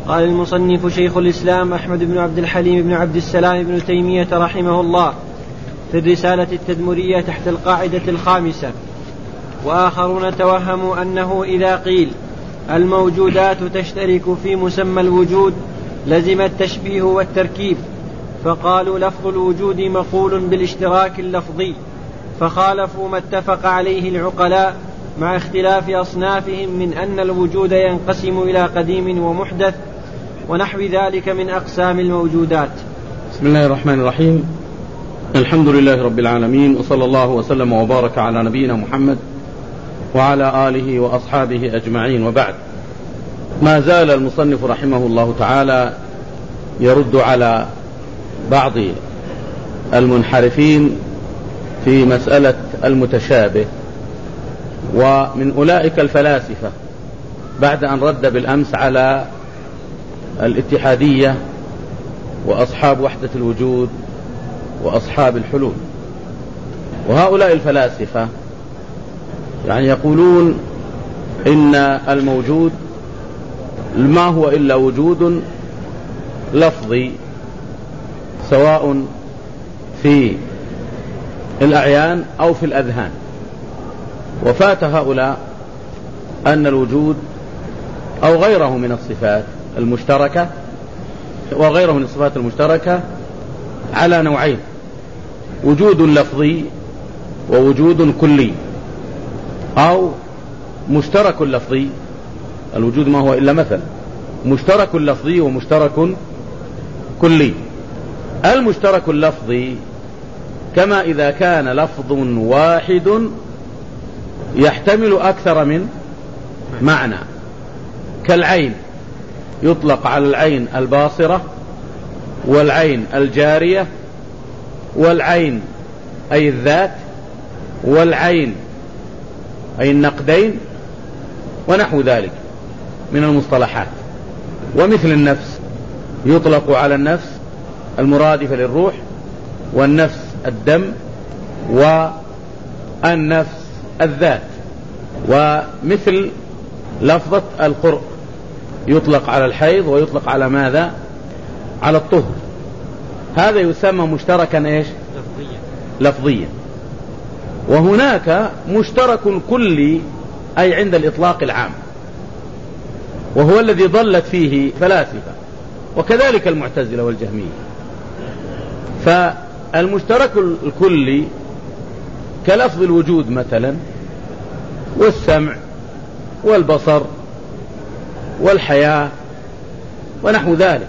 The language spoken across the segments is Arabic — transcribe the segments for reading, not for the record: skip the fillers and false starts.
قال المصنف شيخ الإسلام أحمد بن عبد الحليم بن عبد السلام بن تيمية رحمه الله في الرسالة التدمرية تحت القاعدة 5: وآخرون توهموا أنه إذا قيل الموجودات تشترك في مسمى الوجود لزم التشبيه والتركيب، فقالوا لفظ الوجود مقول بالاشتراك اللفظي، فخالفوا ما اتفق عليه العقلاء مع اختلاف أصنافهم من أن الوجود ينقسم إلى قديم ومحدث ونحو ذلك من أقسام الموجودات. بسم الله الرحمن الرحيم. الحمد لله رب العالمين، وصلى الله وسلم وبارك على نبينا محمد وعلى آله وأصحابه أجمعين، وبعد. ما زال المصنف رحمه الله تعالى يرد على بعض المنحرفين في مسألة المتشابه، ومن أولئك الفلاسفة، بعد أن رد بالأمس على الاتحادية وأصحاب وحدة الوجود وأصحاب الحلول. وهؤلاء الفلاسفة يعني يقولون إن الموجود ما هو إلا وجود لفظي، سواء في الأعيان أو في الأذهان. وفات هؤلاء أن الوجود أو غيره من الصفات المشتركة وغيره من الصفات المشتركة على نوعين: وجود لفظي ووجود كلي، أو مشترك لفظي. الوجود ما هو إلا مثل مشترك لفظي ومشترك كلي. المشترك اللفظي كما إذا كان لفظ واحد يحتمل أكثر من معنى، كالعين، يطلق على العين الباصرة والعين الجارية والعين أي الذات والعين أي النقدين ونحو ذلك من المصطلحات. ومثل النفس، يطلق على النفس المرادفة للروح، والنفس الدم، والنفس الذات. ومثل لفظة القرء، يطلق على الحيض ويطلق على ماذا؟ على الطهر. هذا يسمى مشتركا ايش؟ لفظيا. وهناك مشترك كلي، أي عند الإطلاق العام، وهو الذي ضلت فيه فلاسفة وكذلك المعتزلة والجهمية. فالمشترك الكلي كلفظ الوجود مثلا، والسمع والبصر والحياة ونحو ذلك،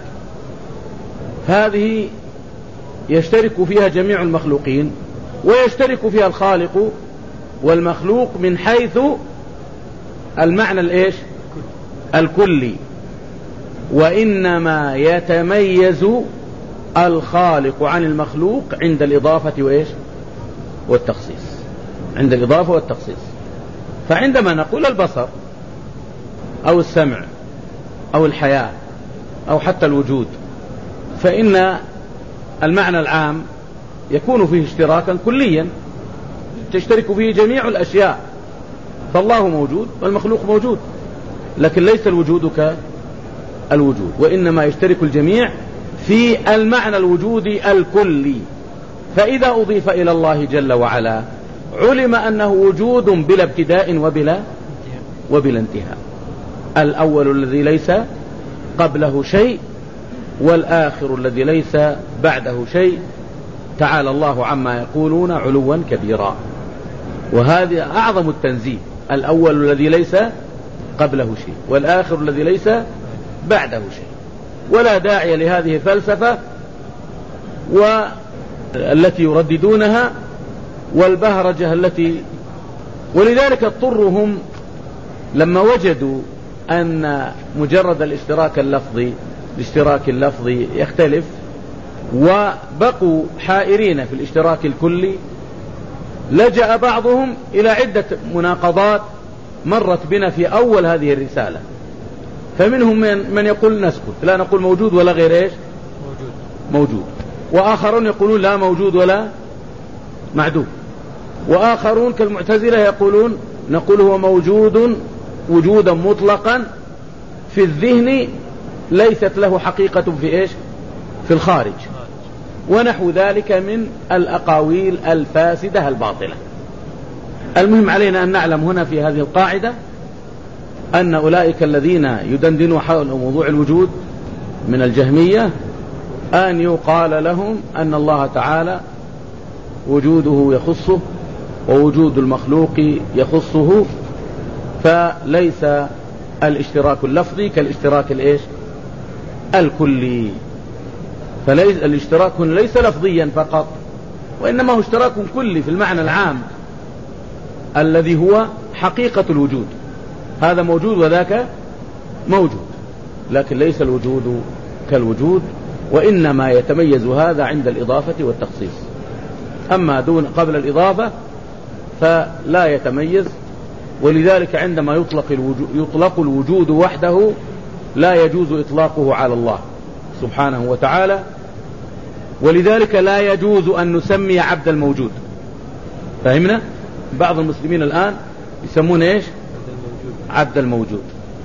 هذه يشترك فيها جميع المخلوقين، ويشترك فيها الخالق والمخلوق من حيث المعنى الايش؟ الكلي. وإنما يتميز الخالق عن المخلوق عند الإضافة وإيش؟ والتخصيص. عند الإضافة والتخصيص. فعندما نقول البصر أو السمع أو الحياة أو حتى الوجود، فإن المعنى العام يكون فيه اشتراكا كليا، تشترك فيه جميع الأشياء، فالله موجود والمخلوق موجود، لكن ليس الوجود كالوجود، وإنما يشترك الجميع في المعنى الوجودي الكلي. فإذا أضيف إلى الله جل وعلا علم أنه وجود بلا ابتداء وبلا انتهاء، الأول الذي ليس قبله شيء، والآخر الذي ليس بعده شيء، تعالى الله عما يقولون علوا كبيرا. وهذا أعظم التنزيه، الأول الذي ليس قبله شيء، والآخر الذي ليس بعده شيء. ولا داعي لهذه الفلسفة والتي يرددونها والبهرجة ولذلك اضطرهم لما وجدوا أن مجرد الاشتراك اللفظي يختلف، وبقوا حائرين في الاشتراك الكلي، لجأ بعضهم إلى عدة مناقضات مرت بنا في أول هذه الرسالة. فمنهم من يقول نسكت، لا نقول موجود ولا غير ايش؟ موجود. وآخرون يقولون لا موجود ولا معدوم. وآخرون كالمعتزلة يقولون نقول هو موجود وجودا مطلقا في الذهن ليست له حقيقة في إيش؟ في الخارج، ونحو ذلك من الأقاويل الفاسدة الباطلة. المهم علينا أن نعلم هنا في هذه القاعدة أن أولئك الذين يدندنوا حول موضوع الوجود من الجهمية أن يقال لهم أن الله تعالى وجوده يخصه ووجود المخلوق يخصه، فليس الاشتراك اللفظي كالاشتراك الإيش؟ الكلي. فليس الاشتراك ليس لفظيا فقط، وإنما هو اشتراك كلي في المعنى العام الذي هو حقيقة الوجود. هذا موجود وذاك موجود، لكن ليس الوجود كالوجود، وإنما يتميز هذا عند الإضافة والتخصيص. أما دون قبل الإضافة فلا يتميز، ولذلك عندما يطلق الوجود وحده لا يجوز إطلاقه على الله سبحانه وتعالى، ولذلك لا يجوز أن نسمي عبد الموجود. فهمنا؟ بعض المسلمين الآن يسمون إيش؟ عبد الموجود.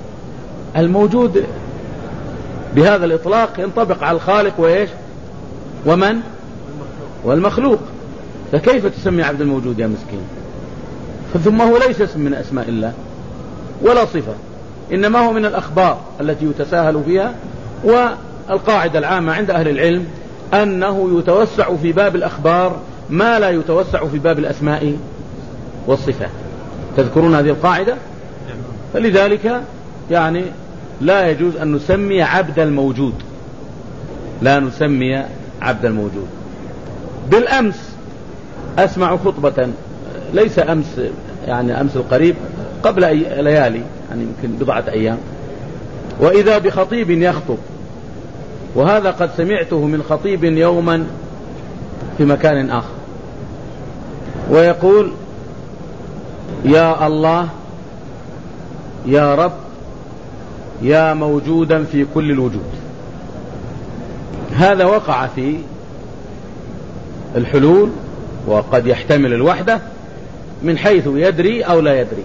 الموجود بهذا الإطلاق ينطبق على الخالق وإيش؟ ومن؟ والمخلوق. فكيف تسمي عبد الموجود يا مسكين؟ ثم هو ليس اسم من أسماء الله ولا صفة، إنما هو من الأخبار التي يتساهل فيها. والقاعدة العامة عند أهل العلم أنه يتوسع في باب الأخبار ما لا يتوسع في باب الأسماء والصفات. تذكرون هذه القاعدة؟ فلذلك يعني لا يجوز أن نسمي عبد الموجود، لا نسمي عبد الموجود. بالأمس أسمع خطبة، ليس أمس يعني أمس القريب، قبل ليالي يعني يمكن بضعة أيام، وإذا بخطيب يخطب، وهذا قد سمعته من خطيب يوما في مكان آخر، ويقول: يا الله، يا رب، يا موجودا في كل الوجود. هذا وقع في الحلول، وقد يحتمل الوحدة من حيث يدري أو لا يدري،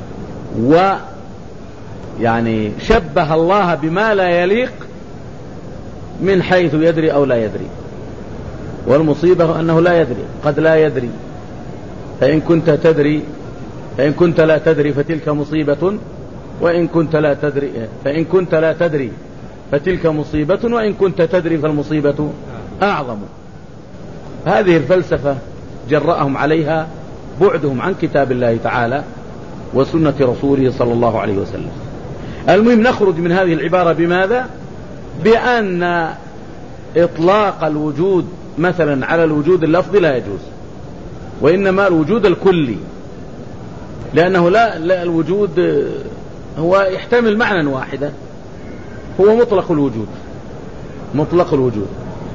ويعني شبه الله بما لا يليق من حيث يدري أو لا يدري. والمصيبة أنه لا يدري، قد لا يدري. فإن كنت تدري، فإن كنت لا تدري فتلك مصيبة، وإن كنت لا تدري، فإن كنت لا تدري فتلك مصيبة، وإن كنت تدري فالمصيبة أعظم. هذه الفلسفة جرأهم عليها بعدهم عن كتاب الله تعالى وسنة رسوله صلى الله عليه وسلم. المهم نخرج من هذه العبارة بماذا؟ بأن إطلاق الوجود مثلا على الوجود اللفظي لا يجوز، وإنما الوجود الكلي، لأنه لا الوجود هو يحتمل معنى واحدا، هو مطلق الوجود، مطلق الوجود.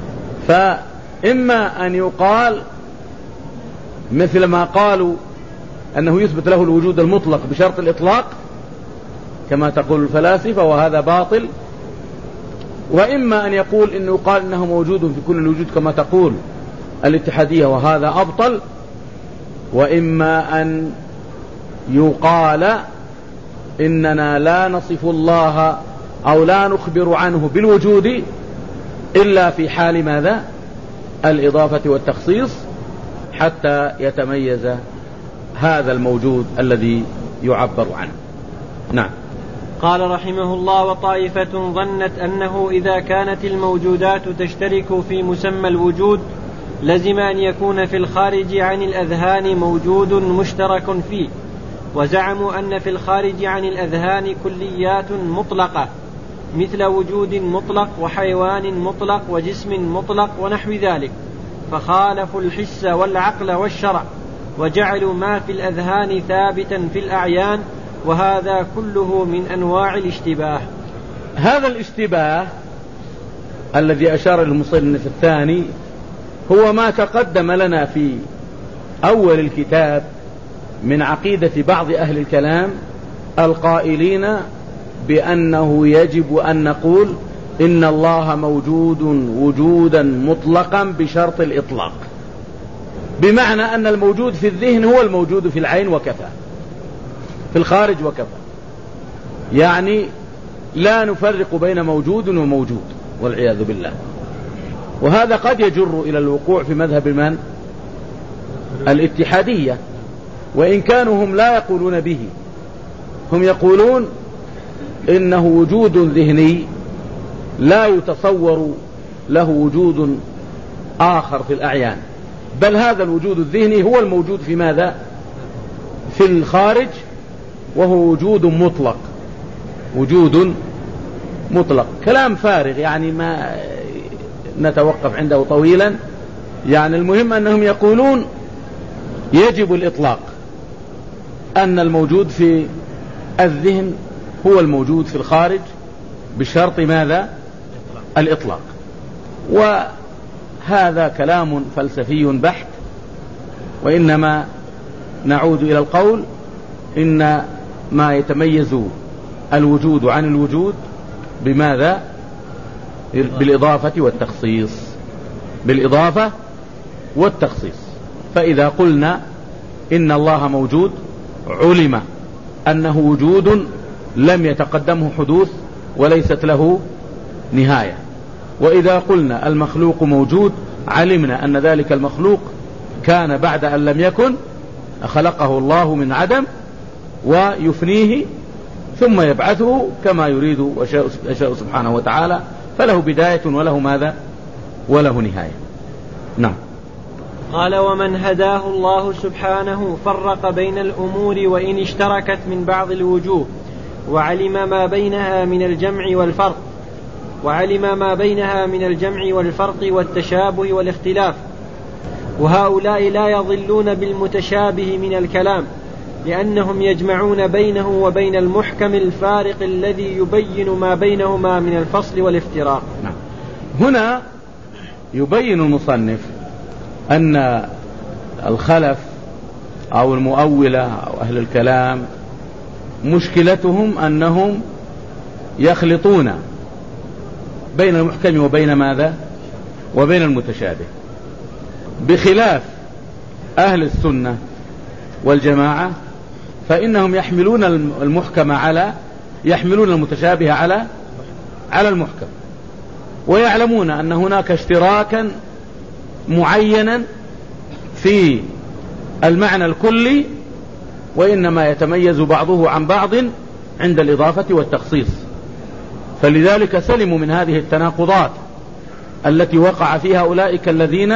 فإما أن يقال مثل ما قالوا أنه يثبت له الوجود المطلق بشرط الإطلاق كما تقول الفلاسفة، وهذا باطل. وإما أن يقول إنه قال إنه موجود في كل الوجود كما تقول الاتحادية، وهذا أبطل. وإما أن يقال إننا لا نصف الله أو لا نخبر عنه بالوجود إلا في حال ماذا؟ الإضافة والتخصيص، حتى يتميز هذا الموجود الذي يعبر عنه. نعم. قال رحمه الله: وطائفة ظنت أنه إذا كانت الموجودات تشترك في مسمى الوجود لزم أن يكون في الخارج عن الأذهان موجود مشترك فيه، وزعموا أن في الخارج عن الأذهان كليات مطلقة مثل وجود مطلق وحيوان مطلق وجسم مطلق ونحو ذلك، فخالفوا الحس والعقل والشرع، وجعلوا ما في الأذهان ثابتا في الأعيان، وهذا كله من أنواع الاشتباه. هذا الاشتباه الذي أشار المصنف الثاني هو ما تقدم لنا في أول الكتاب من عقيدة بعض أهل الكلام القائلين بأنه يجب أن نقول إن الله موجود وجودا مطلقا بشرط الإطلاق، بمعنى أن الموجود في الذهن هو الموجود في العين وكفى، في الخارج وكفى. يعني لا نفرق بين موجود وموجود والعياذ بالله. وهذا قد يجر إلى الوقوع في مذهب من؟ الاتحادية، وإن كانوا هم لا يقولون به، هم يقولون إنه وجود ذهني لا يتصور له وجود آخر في الأعيان، بل هذا الوجود الذهني هو الموجود في ماذا؟ في الخارج، وهو وجود مطلق، وجود مطلق. كلام فارغ يعني ما نتوقف عنده طويلا. يعني المهم أنهم يقولون يجب الإطلاق، أن الموجود في الذهن هو الموجود في الخارج بشرط ماذا؟ الإطلاق. وهذا كلام فلسفي بحت، وإنما نعود إلى القول إن ما يتميز الوجود عن الوجود بماذا؟ بالإضافة والتخصيص، بالإضافة والتخصيص. فإذا قلنا إن الله موجود علم أنه وجود لم يتقدمه حدوث وليست له نهاية. وإذا قلنا المخلوق موجود علمنا أن ذلك المخلوق كان بعد أن لم يكن، خلقه الله من عدم ويفنيه ثم يبعثه كما يريد ويشاء سبحانه وتعالى، فله بداية وله ماذا؟ وله نهاية. نعم. قال: ومن هداه الله سبحانه فرق بين الأمور وإن اشتركت من بعض الوجوه، وعلم ما بينها من الجمع والفرق والتشابه والاختلاف. وهؤلاء لا يضلون بالمتشابه من الكلام، لأنهم يجمعون بينه وبين المحكم الفارق الذي يبين ما بينهما من الفصل والافتراق. نعم. هنا يبين المصنف أن الخلف أو المؤولة أو أهل الكلام مشكلتهم أنهم يخلطون بين المحكم وبين ماذا؟ وبين المتشابه، بخلاف أهل السنة والجماعة، فإنهم يحملون المحكم يحملون المتشابه على المحكم، ويعلمون أن هناك اشتراكا معينا في المعنى الكلي، وإنما يتميز بعضه عن بعض عند الإضافة والتخصيص. فلذلك سلموا من هذه التناقضات التي وقع فيها أولئك الذين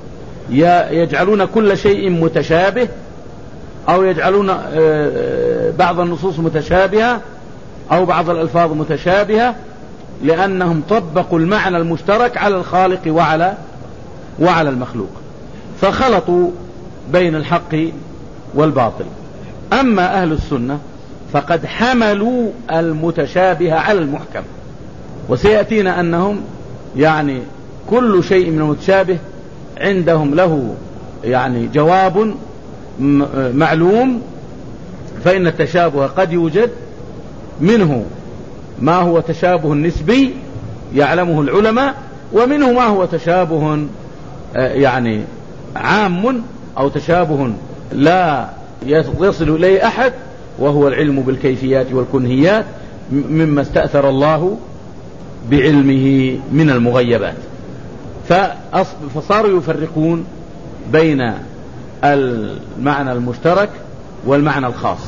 يجعلون كل شيء متشابه، أو يجعلون بعض النصوص متشابهة أو بعض الألفاظ متشابهة، لأنهم طبقوا المعنى المشترك على الخالق وعلى المخلوق، فخلطوا بين الحق والباطل. أما أهل السنة فقد حملوا المتشابه على المحكم، وسيأتينا أنهم يعني كل شيء من المتشابه عندهم له يعني جواب معلوم، فإن التشابه قد يوجد منه ما هو تشابه نسبي يعلمه العلماء، ومنه ما هو تشابه يعني عام أو تشابه لا يصل إليه أحد، وهو العلم بالكيفيات والكنهيات مما استأثر الله بعلمه من المغيبات. فصاروا يفرقون بين المعنى المشترك والمعنى الخاص،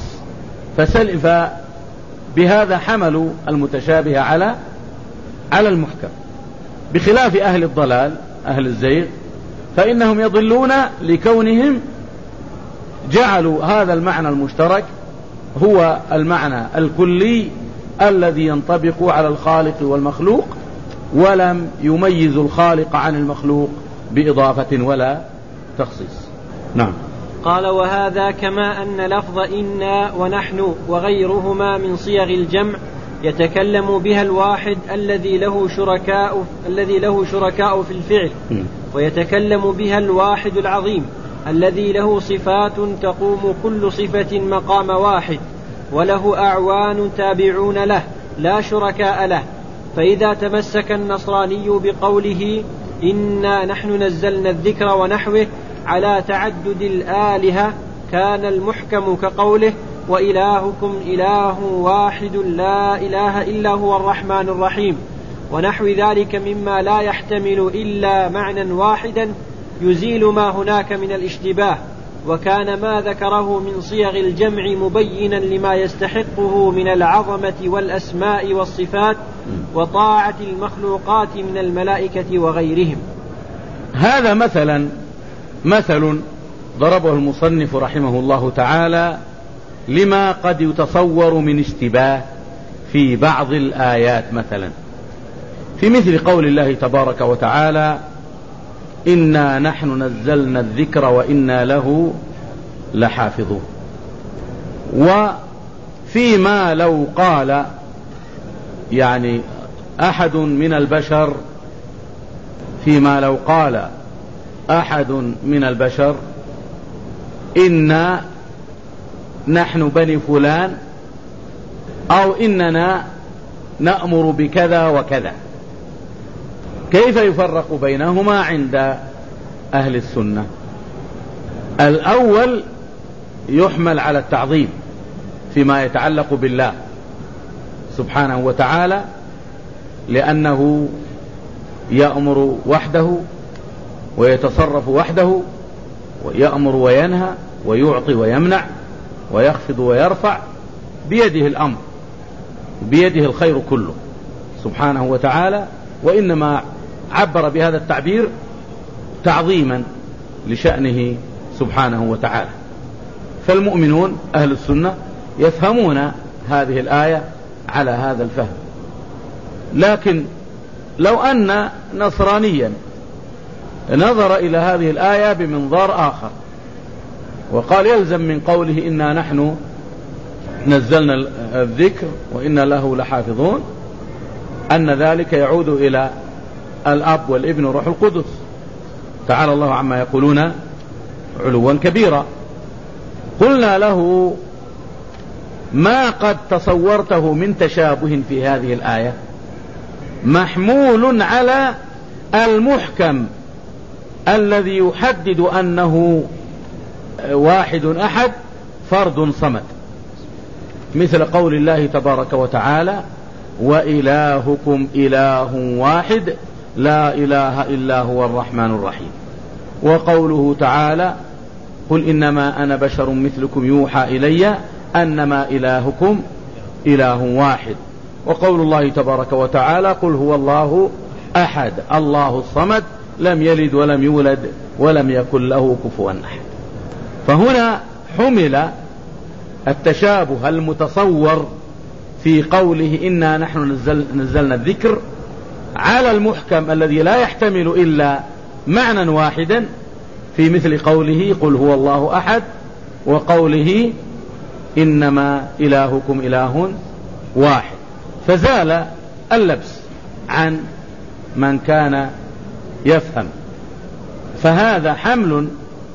فبهذا حملوا المتشابه على المحكم، بخلاف أهل الضلال أهل الزيغ، فإنهم يضلون لكونهم جعلوا هذا المعنى المشترك هو المعنى الكلي الذي ينطبق على الخالق والمخلوق، ولم يميزوا الخالق عن المخلوق بإضافة ولا تخصيص. نعم. قال: وهذا كما أن لفظ إنا ونحن وغيرهما من صيغ الجمع يتكلم بها الواحد الذي له شركاء في الفعل، ويتكلم بها الواحد العظيم الذي له صفات تقوم كل صفة مقام واحد، وله أعوان تابعون له لا شركاء له. فإذا تمسك النصراني بقوله إنا نحن نزلنا الذكر ونحوه على تعدد الآلهة، كان المحكم كقوله وإلهكم إله واحد لا إله إلا هو الرحمن الرحيم، ونحو ذلك مما لا يحتمل إلا معنى واحدا يزيل ما هناك من الاشتباه. وكان ما ذكره من صيغ الجمع مبينا لما يستحقه من العظمة والأسماء والصفات وطاعة المخلوقات من الملائكة وغيرهم. هذا مثل ضربه المصنف رحمه الله تعالى لما قد يتصور من اشتباه في بعض الآيات، مثلا في مثل قول الله تبارك وتعالى: إنا نحن نزلنا الذكر وإنا له لحافظون. وفيما لو قال يعني أحد من البشر، إنا نحن بني فلان، أو إننا نأمر بكذا وكذا، كيف يفرق بينهما عند أهل السنة؟ الأول يحمل على التعظيم فيما يتعلق بالله سبحانه وتعالى، لأنه يأمر وحده ويتصرف وحده، ويأمر وينهى ويعطي ويمنع ويخفض ويرفع، بيده الأمر، بيده الخير كله سبحانه وتعالى. وإنما عبر بهذا التعبير تعظيما لشأنه سبحانه وتعالى. فالمؤمنون أهل السنة يفهمون هذه الآية على هذا الفهم. لكن لو أن نصرانيا نظر إلى هذه الآية بمنظار آخر وقال يلزم من قوله إنا نحن نزلنا الذكر وإنا له لحافظون أن ذلك يعود إلى الأب والابن والروح القدس، تعالى الله عما يقولون علوا كبيرا. قلنا له: ما قد تصورته من تشابه في هذه الآية محمول على المحكم الذي يحدد أنه واحد أحد فرد صمد، مثل قول الله تبارك وتعالى: وإلهكم إله واحد لا إله إلا هو الرحمن الرحيم. وقوله تعالى: قل إنما أنا بشر مثلكم يوحى إلي أنما إلهكم إله واحد. وقول الله تبارك وتعالى: قل هو الله أحد الله الصمد لم يلد ولم يولد ولم يكن له كفوا أحد. فهنا حمل التشابه المتصور في قوله إنا نحن نزلنا الذكر على المحكم الذي لا يحتمل إلا معنى واحدا، في مثل قوله: قل هو الله أحد، وقوله: إنما إلهكم إله واحد. فزال اللبس عن من كان يفهم. فهذا حمل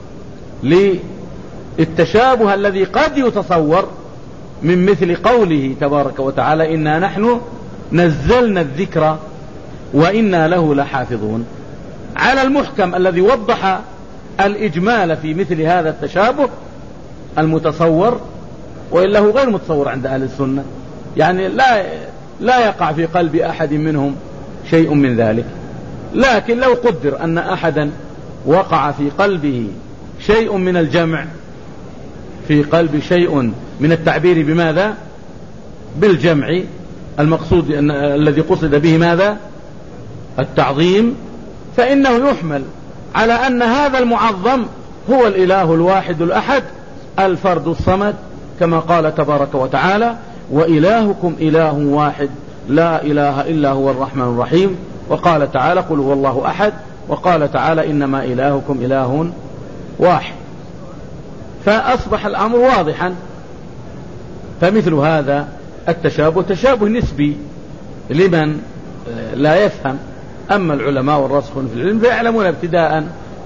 للتشابه الذي قد يتصور من مثل قوله تبارك وتعالى: إنا نحن نزلنا الذكر وإنا له لحافظون، على المحكم الذي وضح الإجمال في مثل هذا التشابه المتصور، وإلا هو غير متصور عند أهل السنة، يعني لا يقع في قلب أحد منهم شيء من ذلك. لكن لو قدر أن أحدا وقع في قلبه شيء من الجمع، في قلب شيء من التعبير بماذا؟ بالجمع، المقصود الذي قصد به ماذا؟ التعظيم، فإنه يحمل على أن هذا المعظم هو الإله الواحد الأحد الفرد الصمد، كما قال تبارك وتعالى: وإلهكم إله واحد لا إله إلا هو الرحمن الرحيم. وقال تعالى: قل هو الله أحد. وقال تعالى: إنما إلهكم إله واحد. فأصبح الأمر واضحا. فمثل هذا التشابه تشابه نسبي لمن لا يفهم. أما العلماء والراسخون في العلم فيعلمون ابتداء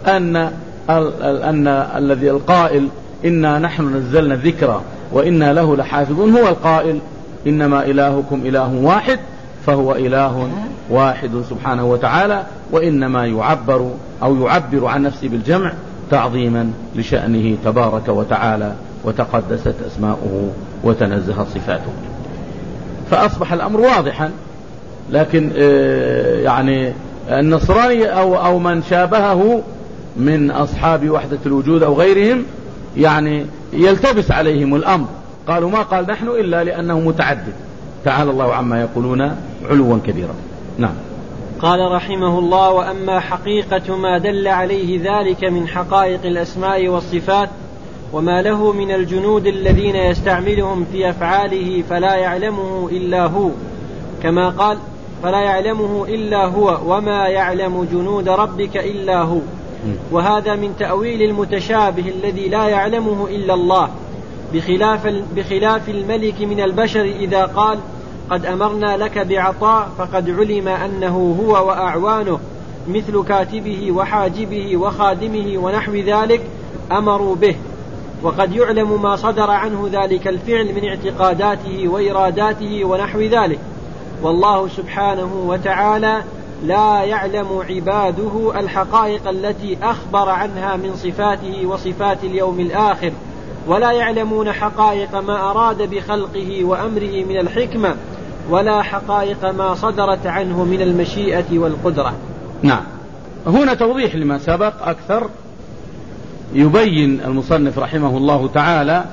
أن الذي القائل إنا نحن نزلنا الذكر وإنا له لحافظون هو القائل إنما إلهكم إله واحد، فهو إله واحد سبحانه وتعالى، وإنما يعبر عن نفسه بالجمع تعظيما لشأنه تبارك وتعالى وتقدست أسماؤه وتنزهت صفاته. فأصبح الأمر واضحا. لكن يعني النصراني أو من شابهه من أصحاب وحدة الوجود أو غيرهم يعني يلتبس عليهم الأمر، قالوا ما قال نحن إلا لأنه متعدد. تعالى الله عما يقولون علوا كبيرا. نعم. قال رحمه الله: وأما حقيقة ما دل عليه ذلك من حقائق الأسماء والصفات وما له من الجنود الذين يستعملهم في أفعاله فلا يعلمه إلا هو، كما قال: فلا يعلمه إلا هو وما يعلم جنود ربك إلا هو. وهذا من تأويل المتشابه الذي لا يعلمه إلا الله، بخلاف الملك من البشر إذا قال: قد أمرنا لك بعطاء فقد علم أنه هو وأعوانه مثل كاتبه وحاجبه وخادمه ونحو ذلك أمروا به، وقد يعلم ما صدر عنه ذلك الفعل من اعتقاداته وإراداته ونحو ذلك. والله سبحانه وتعالى لا يعلم عباده الحقائق التي أخبر عنها من صفاته وصفات اليوم الآخر، ولا يعلمون حقائق ما أراد بخلقه وأمره من الحكمة، ولا حقائق ما صدرت عنه من المشيئة والقدرة. نعم. هنا توضيح لما سبق أكثر. يبين المصنف رحمه الله تعالى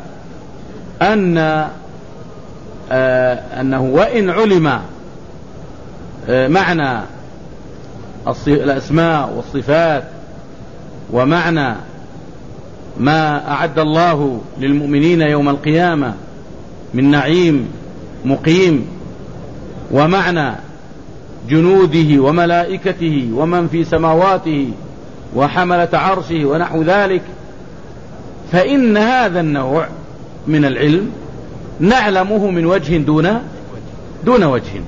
أنه وإن علم معنى الأسماء والصفات ومعنى ما أعد الله للمؤمنين يوم القيامة من نعيم مقيم، ومعنى جنوده وملائكته ومن في سماواته وحملة عرشه ونحو ذلك، فإن هذا النوع من العلم نعلمه من وجه دون وجه.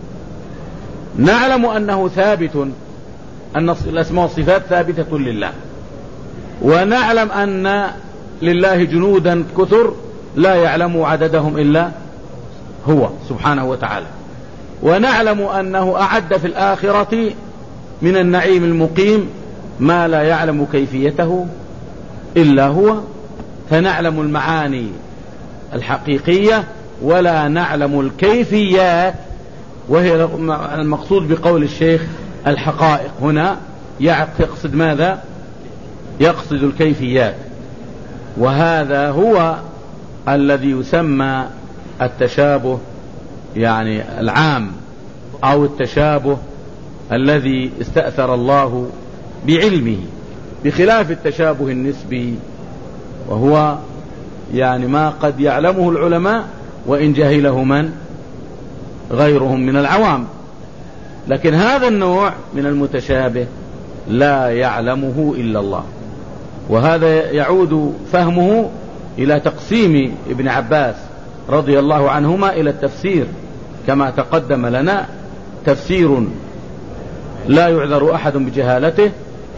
نعلم أنه ثابت، أن الأسماء والصفات ثابتة لله، ونعلم أن لله جنودا كثر لا يعلم عددهم إلا هو سبحانه وتعالى، ونعلم أنه أعد في الآخرة من النعيم المقيم ما لا يعلم كيفيته إلا هو. فنعلم المعاني الحقيقية ولا نعلم الكيفيات، وهي المقصود بقول الشيخ الحقائق هنا يقصد ماذا؟ يقصد الكيفيات. وهذا هو الذي يسمى التشابه يعني العام، أو التشابه الذي استأثر الله بعلمه، بخلاف التشابه النسبي، وهو يعني ما قد يعلمه العلماء وإن جهله من غيرهم من العوام. لكن هذا النوع من المتشابه لا يعلمه إلا الله. وهذا يعود فهمه إلى تقسيم ابن عباس رضي الله عنهما إلى التفسير، كما تقدم لنا: تفسير لا يعذر أحد بجهالته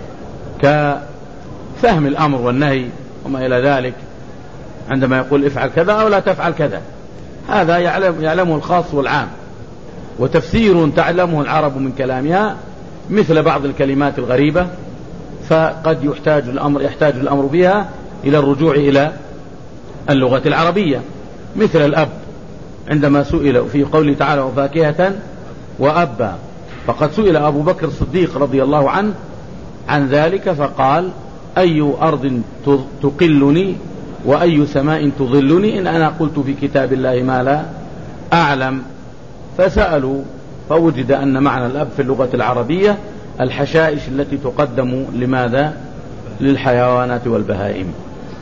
كفهم الأمر والنهي وما إلى ذلك، عندما يقول افعل كذا أو لا تفعل كذا، هذا يعلمه الخاص والعام. وتفسير تعلمه العرب من كلامها مثل بعض الكلمات الغريبة، فقد يحتاج الأمر بها إلى الرجوع إلى اللغة العربية، مثل الأب عندما سئل في قوله تعالى: وفاكهة وأبا، فقد سئل أبو بكر الصديق رضي الله عنه عن ذلك فقال: أي أرض تقلني وأي سماء تظلني إن أنا قلت في كتاب الله ما لا أعلم. فسألوا فوجد أن معنى الأب في اللغة العربية الحشائش التي تقدم لماذا؟ للحيوانات والبهائم.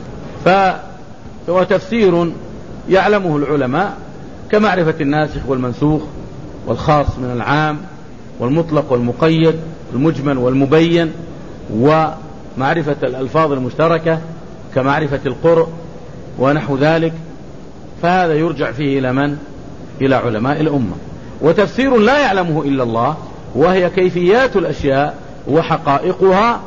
فهو تفسير يعلمه العلماء كمعرفة الناسخ والمنسوخ والخاص من العام والمطلق والمقيد، المجمل والمبين، ومعرفة الألفاظ المشتركة كمعرفة القرء ونحو ذلك. فهذا يرجع فيه إلى من؟ إلى علماء الأمة. وتفسير لا يعلمه إلا الله، وهي كيفيات الأشياء وحقائقها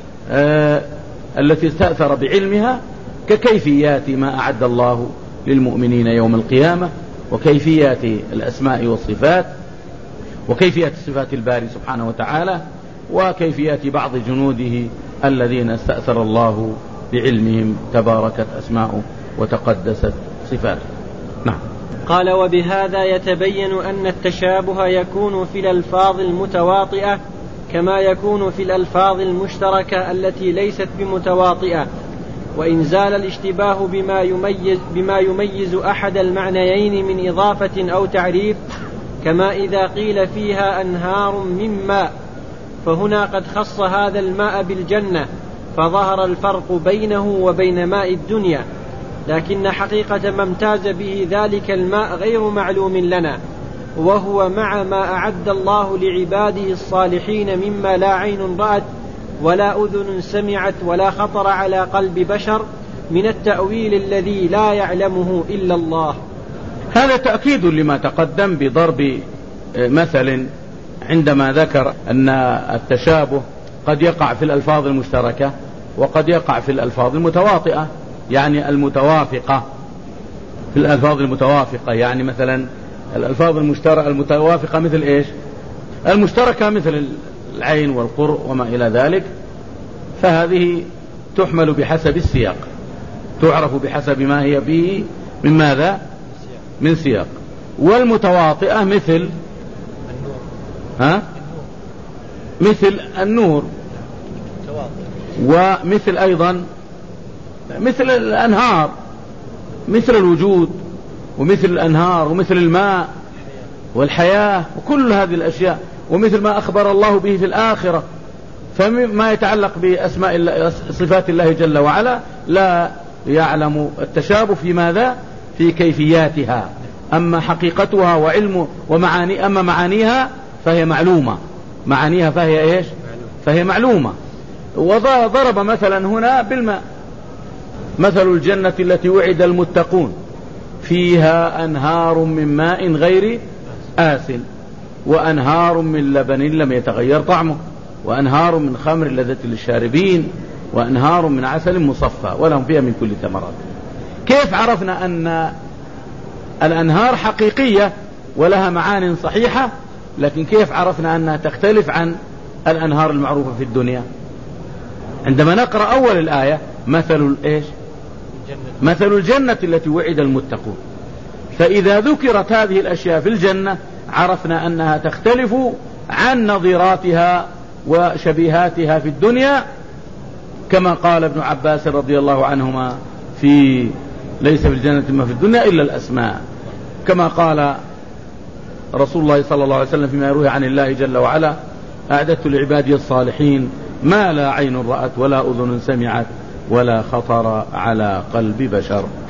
التي استأثر بعلمها، ككيفيات ما أعد الله للمؤمنين يوم القيامة، وكيفيات الأسماء والصفات، وكيفية صفات الباري سبحانه وتعالى، وكيفيات بعض جنوده الذين استأثر الله بعلمهم تباركت أسماؤه وتقدست صفاته. نعم. قال: وبهذا يتبين أن التشابه يكون في الألفاظ المتواطئة كما يكون في الألفاظ المشتركة التي ليست بمتواطئة، وإن زال الاشتباه بما يميز أحد المعنيين من إضافة أو تعريف، كما إذا قيل فيها أنهار من ماء، فهنا قد خص هذا الماء بالجنة، فظهر الفرق بينه وبين ماء الدنيا، لكن حقيقة ما امتاز به ذلك الماء غير معلوم لنا، وهو مع ما أعد الله لعباده الصالحين مما لا عين رأت ولا أذن سمعت ولا خطر على قلب بشر من التأويل الذي لا يعلمه إلا الله. هذا تأكيد لما تقدم بضرب مثل عندما ذكر أن التشابه قد يقع في الألفاظ المشتركة وقد يقع في الألفاظ المتواطئة، يعني المتوافقة. في الألفاظ المتوافقة يعني مثلا الألفاظ المتوافقة مثل إيش؟ المشتركة مثل العين والقرء وما إلى ذلك، فهذه تحمل بحسب السياق، تعرف بحسب ما هي به من ماذا؟ من سياق. والمتواطئة مثل مثل النور، ومثل أيضا مثل الأنهار، مثل الوجود ومثل الأنهار ومثل الماء والحياة وكل هذه الأشياء، ومثل ما أخبر الله به في الآخرة. فما يتعلق بأسماء الله صفات الله جل وعلا لا يعلم التشابه في ماذا؟ في كيفياتها، أما حقيقتها وعلم ومعاني، أما معانيها فهي معلومة، معانيها فهي إيش؟ فهي معلومة. وضرب مثلا هنا بالماء: مثل الجنة التي وعد المتقون فيها أنهار من ماء غير آسن وأنهار من لبن لم يتغير طعمه وأنهار من خمر لذة للشاربين وأنهار من عسل مصفى ولهم فيها من كل ثمرات. كيف عرفنا أن الأنهار حقيقية ولها معان صحيحة، لكن كيف عرفنا أنها تختلف عن الأنهار المعروفة في الدنيا؟ عندما نقرأ أول الآية: مثل إيش؟ مثل الجنة التي وعد المتقون. فإذا ذكرت هذه الأشياء في الجنة عرفنا أنها تختلف عن نظيراتها وشبيهاتها في الدنيا، كما قال ابن عباس رضي الله عنهما ليس في الجنة ما في الدنيا إلا الأسماء، كما قال رسول الله صلى الله عليه وسلم فيما يروي عن الله جل وعلا: أعددت لعبادي الصالحين ما لا عين رأت ولا أذن سمعت ولا خطر على قلب بشر.